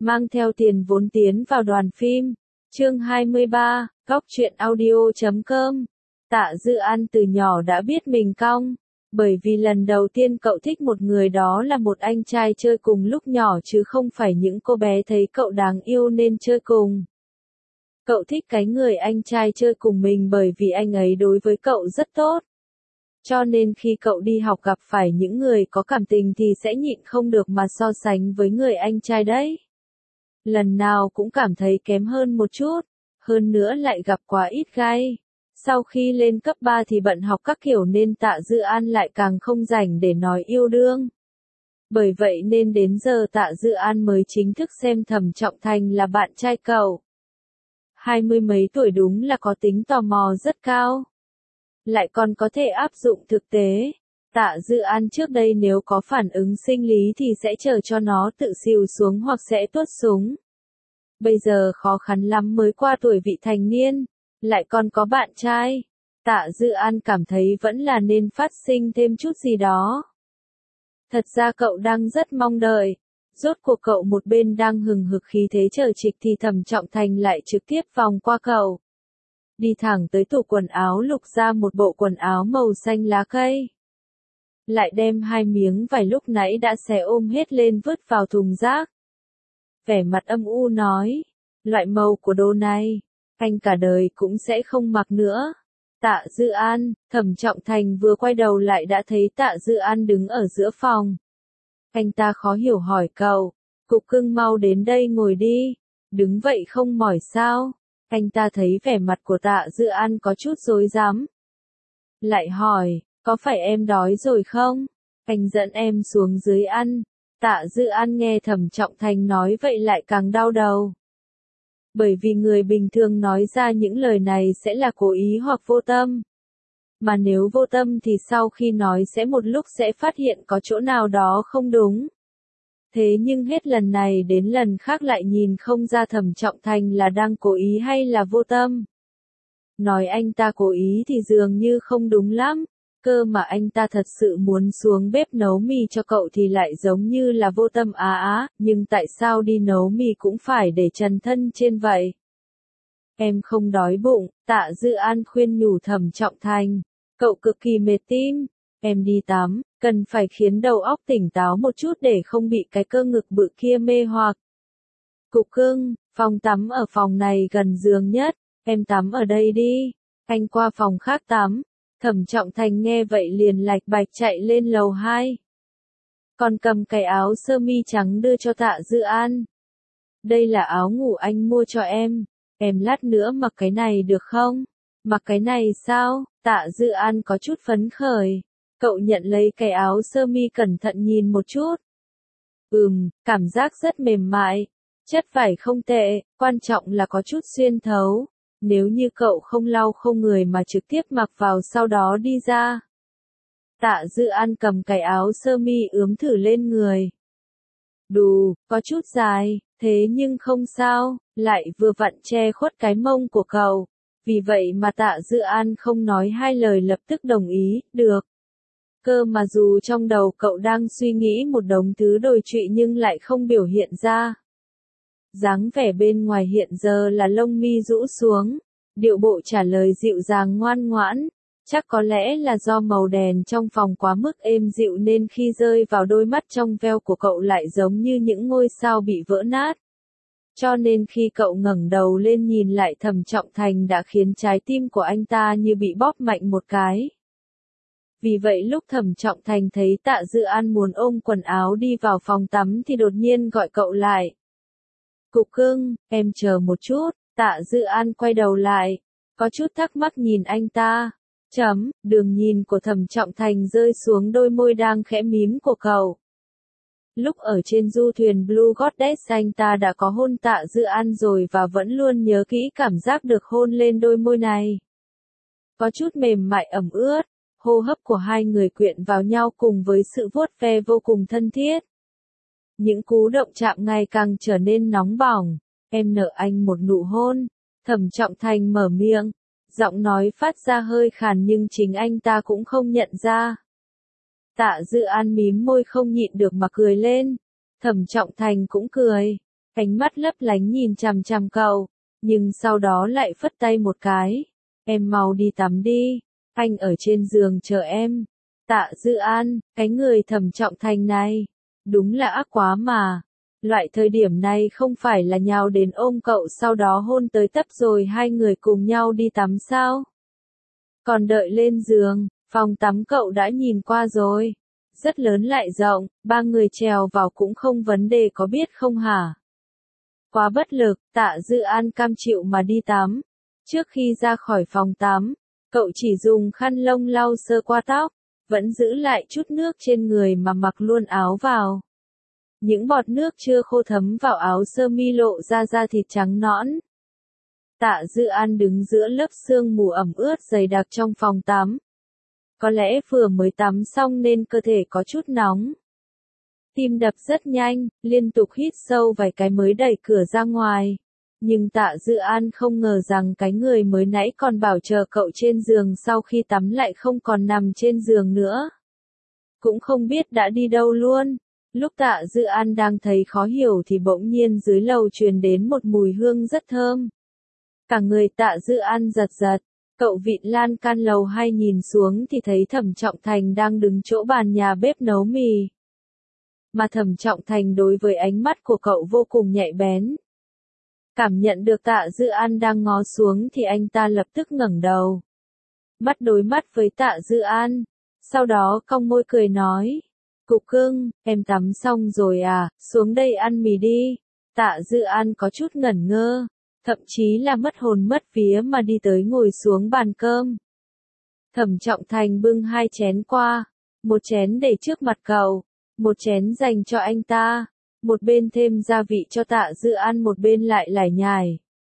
mang theo tiền vốn tiến vào đoàn phim. Chương 23, Góc truyện audio.com. Tạ Dư An từ nhỏ đã biết mình cong, bởi vì lần đầu tiên cậu thích một người đó là một anh trai chơi cùng lúc nhỏ chứ không phải những cô bé thấy cậu đáng yêu nên chơi cùng. Cậu thích cái người anh trai chơi cùng mình bởi vì anh ấy đối với cậu rất tốt. Cho nên khi cậu đi học gặp phải những người có cảm tình thì sẽ nhịn không được mà so sánh với người anh trai đấy. Lần nào cũng cảm thấy kém hơn một chút, hơn nữa lại gặp quá ít gai. Sau khi lên cấp 3 thì bận học các kiểu nên Tạ Dư An lại càng không rảnh để nói yêu đương. Bởi vậy nên đến giờ Tạ Dư An mới chính thức xem Thẩm Trọng Thành là bạn trai cậu. 20 mấy tuổi đúng là có tính tò mò rất cao. Lại còn có thể áp dụng thực tế. Tạ Dư An trước đây nếu có phản ứng sinh lý thì sẽ chờ cho nó tự xìu xuống hoặc sẽ tuốt súng. Bây giờ khó khăn lắm mới qua tuổi vị thành niên, lại còn có bạn trai. Tạ Dư An cảm thấy vẫn là nên phát sinh thêm chút gì đó. Thật ra cậu đang rất mong đợi. Rốt cuộc cậu một bên đang hừng hực khí thế chờ trịch thì Thẩm Trọng Thành lại trực tiếp vòng qua cậu. Đi thẳng tới tủ quần áo lục ra một bộ quần áo màu xanh lá cây. Lại đem 2 miếng vải lúc nãy đã xé ôm hết lên vứt vào thùng rác. Vẻ mặt âm u nói, loại màu của đồ này, anh cả đời cũng sẽ không mặc nữa. Tạ Dư An, Thẩm Trọng Thành vừa quay đầu lại đã thấy Tạ Dư An đứng ở giữa phòng. Anh ta khó hiểu hỏi cậu, cục cưng mau đến đây ngồi đi, đứng vậy không mỏi sao? Anh ta thấy vẻ mặt của Tạ Dư An có chút rối rắm. Lại hỏi, có phải em đói rồi không? Anh dẫn em xuống dưới ăn. Tạ Dư An nghe Thẩm Trọng Thành nói vậy lại càng đau đầu. Bởi vì người bình thường nói ra những lời này sẽ là cố ý hoặc vô tâm. Mà nếu vô tâm thì sau khi nói sẽ một lúc sẽ phát hiện có chỗ nào đó không đúng. Thế nhưng hết lần này đến lần khác lại nhìn không ra Thẩm Trọng Thành là đang cố ý hay là vô tâm. Nói anh ta cố ý thì dường như không đúng lắm, cơ mà anh ta thật sự muốn xuống bếp nấu mì cho cậu thì lại giống như là vô tâm nhưng tại sao đi nấu mì cũng phải để trần thân trên vậy? Em không đói bụng, Tạ Dư An khuyên nhủ Thẩm Trọng Thành, cậu cực kỳ mệt tim, em đi tắm, cần phải khiến đầu óc tỉnh táo một chút để không bị cái cơ ngực bự kia mê hoặc. Cục cưng, phòng tắm ở phòng này gần giường nhất, em tắm ở đây đi, anh qua phòng khác tắm. Thẩm Trọng Thành nghe vậy liền lạch bạch chạy lên lầu 2. Còn cầm cái áo sơ mi trắng đưa cho Tạ Dư An. Đây là áo ngủ anh mua cho em lát nữa mặc cái này được không? Mặc cái này sao? Tạ Dư An có chút phấn khởi. Cậu nhận lấy cái áo sơ mi cẩn thận nhìn một chút. Cảm giác rất mềm mại. Chất vải không tệ, quan trọng là có chút xuyên thấu. Nếu như cậu không lau khô người mà trực tiếp mặc vào sau đó đi ra. Tạ Dư An cầm cái áo sơ mi ướm thử lên người. Đù, có chút dài, thế nhưng không sao, lại vừa vặn che khuất cái mông của cậu. Vì vậy mà Tạ Dư An không nói hai lời lập tức đồng ý, được. Cơ mà dù trong đầu cậu đang suy nghĩ một đống thứ đồi trụy nhưng lại không biểu hiện ra. Dáng vẻ bên ngoài hiện giờ là lông mi rũ xuống, điệu bộ trả lời dịu dàng ngoan ngoãn, chắc có lẽ là do màu đèn trong phòng quá mức êm dịu nên khi rơi vào đôi mắt trong veo của cậu lại giống như những ngôi sao bị vỡ nát. Cho nên khi cậu ngẩng đầu lên nhìn lại Thẩm Trọng Thành đã khiến trái tim của anh ta như bị bóp mạnh một cái. Vì vậy lúc Thẩm Trọng Thành thấy Tạ Dư An muốn ôm quần áo đi vào phòng tắm thì đột nhiên gọi cậu lại. Cục cưng, em chờ một chút. Tạ Dư An quay đầu lại, có chút thắc mắc nhìn anh ta. Đường nhìn của Thẩm Trọng Thành rơi xuống đôi môi đang khẽ mím của cậu. Lúc ở trên du thuyền Blue Goddess anh ta đã có hôn Tạ Dư An rồi và vẫn luôn nhớ kỹ cảm giác được hôn lên đôi môi này. Có chút mềm mại ẩm ướt, hô hấp của hai người quyện vào nhau cùng với sự vuốt ve vô cùng thân thiết. Những cú động chạm ngày càng trở nên nóng bỏng. Em nợ anh một nụ hôn. Thẩm Trọng Thành mở miệng. Giọng nói phát ra hơi khàn nhưng chính anh ta cũng không nhận ra. Tạ Dư An mím môi không nhịn được mà cười lên. Thẩm Trọng Thành cũng cười. ánh mắt lấp lánh nhìn chằm chằm cậu, nhưng sau đó lại phất tay một cái. Em mau đi tắm đi, anh ở trên giường chờ em. Tạ Dư An, cái người Thẩm Trọng Thành này, đúng là ác quá mà. Loại thời điểm này không phải là nhào đến ôm cậu sau đó hôn tới tấp rồi hai người cùng nhau đi tắm sao? Còn đợi lên giường, phòng tắm cậu đã nhìn qua rồi. Rất lớn lại rộng, ba người trèo vào cũng không vấn đề có biết không hả? Quá bất lực, Tạ Dư An cam chịu mà đi tắm. Trước khi ra khỏi phòng tắm, cậu chỉ dùng khăn lông lau sơ qua tóc, vẫn giữ lại chút nước trên người mà mặc luôn áo vào. Những bọt nước chưa khô thấm vào áo sơ mi lộ ra da thịt trắng nõn. Tạ Dư An đứng giữa lớp sương mù ẩm ướt dày đặc trong phòng tắm. Có lẽ vừa mới tắm xong nên cơ thể có chút nóng. Tim đập rất nhanh, liên tục hít sâu vài cái mới đẩy cửa ra ngoài. Nhưng Tạ Dư An không ngờ rằng cái người mới nãy còn bảo chờ cậu trên giường sau khi tắm lại không còn nằm trên giường nữa. Cũng không biết đã đi đâu luôn. Lúc Tạ Dư An đang thấy khó hiểu thì bỗng nhiên dưới lầu truyền đến một mùi hương rất thơm. Cả người Tạ Dư An giật giật, cậu vịn lan can lầu 2 nhìn xuống thì thấy Thẩm Trọng Thành đang đứng chỗ bàn nhà bếp nấu mì. Mà Thẩm Trọng Thành đối với ánh mắt của cậu vô cùng nhạy bén. Cảm nhận được Tạ Dư An đang ngó xuống thì anh ta lập tức ngẩng đầu. Mắt đối mắt với Tạ Dư An, sau đó cong môi cười nói. Cục cưng, em tắm xong rồi à, xuống đây ăn mì đi. Tạ Dư An có chút ngẩn ngơ, thậm chí là mất hồn mất vía mà đi tới ngồi xuống bàn cơm. Thẩm Trọng Thành bưng hai chén qua, một chén để trước mặt cậu, một chén dành cho anh ta, một bên thêm gia vị cho Tạ Dư An một bên lại lải nhải.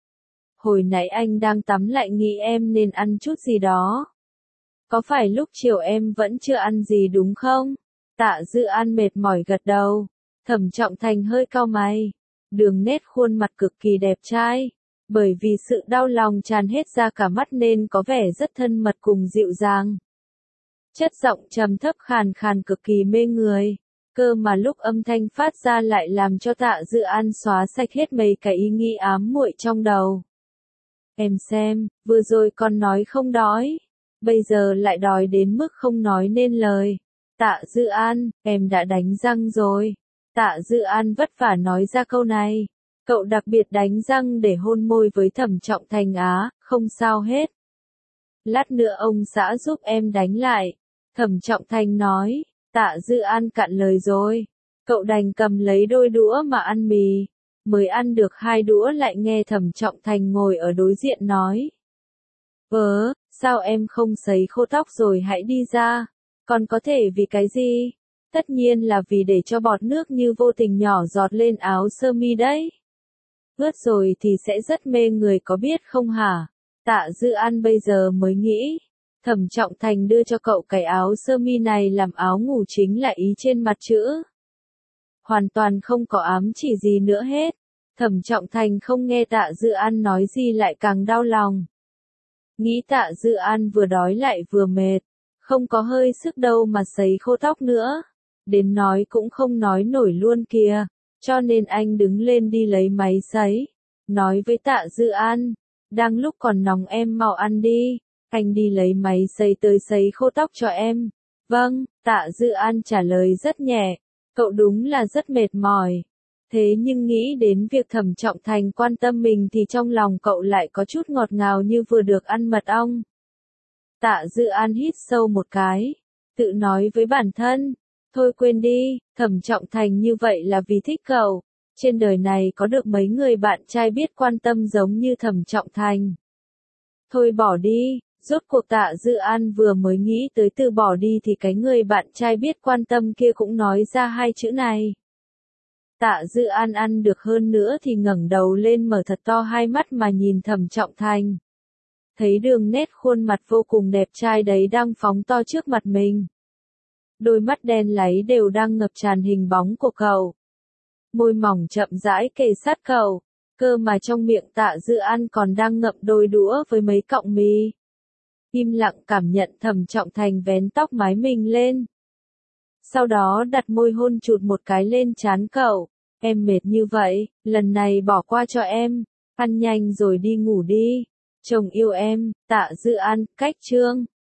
Hồi nãy anh đang tắm lại nghĩ em nên ăn chút gì đó. Có phải lúc chiều em vẫn chưa ăn gì đúng không? Tạ Dư An mệt mỏi gật đầu. Thẩm Trọng Thành hơi cau mày. Đường nét khuôn mặt cực kỳ đẹp trai. Bởi vì sự đau lòng tràn hết ra cả mắt nên có vẻ rất thân mật cùng dịu dàng. Chất giọng trầm thấp khàn khàn cực kỳ mê người. Cơ mà lúc âm thanh phát ra lại làm cho Tạ Dư An xóa sạch hết mấy cái ý nghĩ ám muội trong đầu. Em xem, vừa rồi con nói không đói. Bây giờ lại đói đến mức không nói nên lời. Tạ Dư An, em đã đánh răng rồi. Tạ Dư An vất vả nói ra câu này. Cậu đặc biệt đánh răng để hôn môi với Thẩm Trọng Thành á, không sao hết. Lát nữa ông xã giúp em đánh lại. Thẩm Trọng Thành nói. Tạ Dư An cạn lời rồi. Cậu đành cầm lấy đôi đũa mà ăn mì. Mới ăn được 2 đũa lại nghe Thẩm Trọng Thành ngồi ở đối diện nói. Sao em không sấy khô tóc rồi hãy đi ra? Còn có thể vì cái gì? Tất nhiên là vì để cho bọt nước như vô tình nhỏ giọt lên áo sơ mi đấy. Ướt rồi thì sẽ rất mê người có biết không hả? Tạ Dư An bây giờ mới nghĩ. Thẩm Trọng Thành đưa cho cậu cái áo sơ mi này làm áo ngủ chính là ý trên mặt chữ. Hoàn toàn không có ám chỉ gì nữa hết. Thẩm Trọng Thành không nghe Tạ Dư An nói gì lại càng đau lòng. Nghĩ Tạ Dư An vừa đói lại vừa mệt. Không có hơi sức đâu mà sấy khô tóc nữa. Đến nói cũng không nói nổi luôn kìa. Cho nên anh đứng lên đi lấy máy sấy. Nói với Tạ Dư An. Đang lúc còn nóng em mau ăn đi. Anh đi lấy máy sấy tới sấy khô tóc cho em. Vâng, Tạ Dư An trả lời rất nhẹ. Cậu đúng là rất mệt mỏi. Thế nhưng nghĩ đến việc Thẩm Trọng Thành quan tâm mình thì trong lòng cậu lại có chút ngọt ngào như vừa được ăn mật ong. Tạ Dư An hít sâu một cái. Tự nói với bản thân. Thôi quên đi, Thẩm Trọng Thành như vậy là vì thích cậu. Trên đời này có được mấy người bạn trai biết quan tâm giống như Thẩm Trọng Thành. Thôi bỏ đi. Rốt cuộc Tạ Dư An vừa mới nghĩ tới từ bỏ đi thì cái người bạn trai biết quan tâm kia cũng nói ra hai chữ này. Tạ Dư An ăn được hơn nữa thì ngẩng đầu lên mở thật to hai mắt mà nhìn Thẩm Trọng Thành. Thấy đường nét khuôn mặt vô cùng đẹp trai đấy đang phóng to trước mặt mình. Đôi mắt đen láy đều đang ngập tràn hình bóng của cậu. Môi mỏng chậm rãi kề sát cậu. Cơ mà trong miệng Tạ Dư An còn đang ngậm đôi đũa với mấy cọng mì. Im lặng cảm nhận Thẩm Trọng Thành vén tóc mái mình lên. Sau đó đặt môi hôn chụt một cái lên trán cậu. Em mệt như vậy, lần này bỏ qua cho em, ăn nhanh rồi đi ngủ đi. Chồng yêu em, Tạ Dự An, cách chương.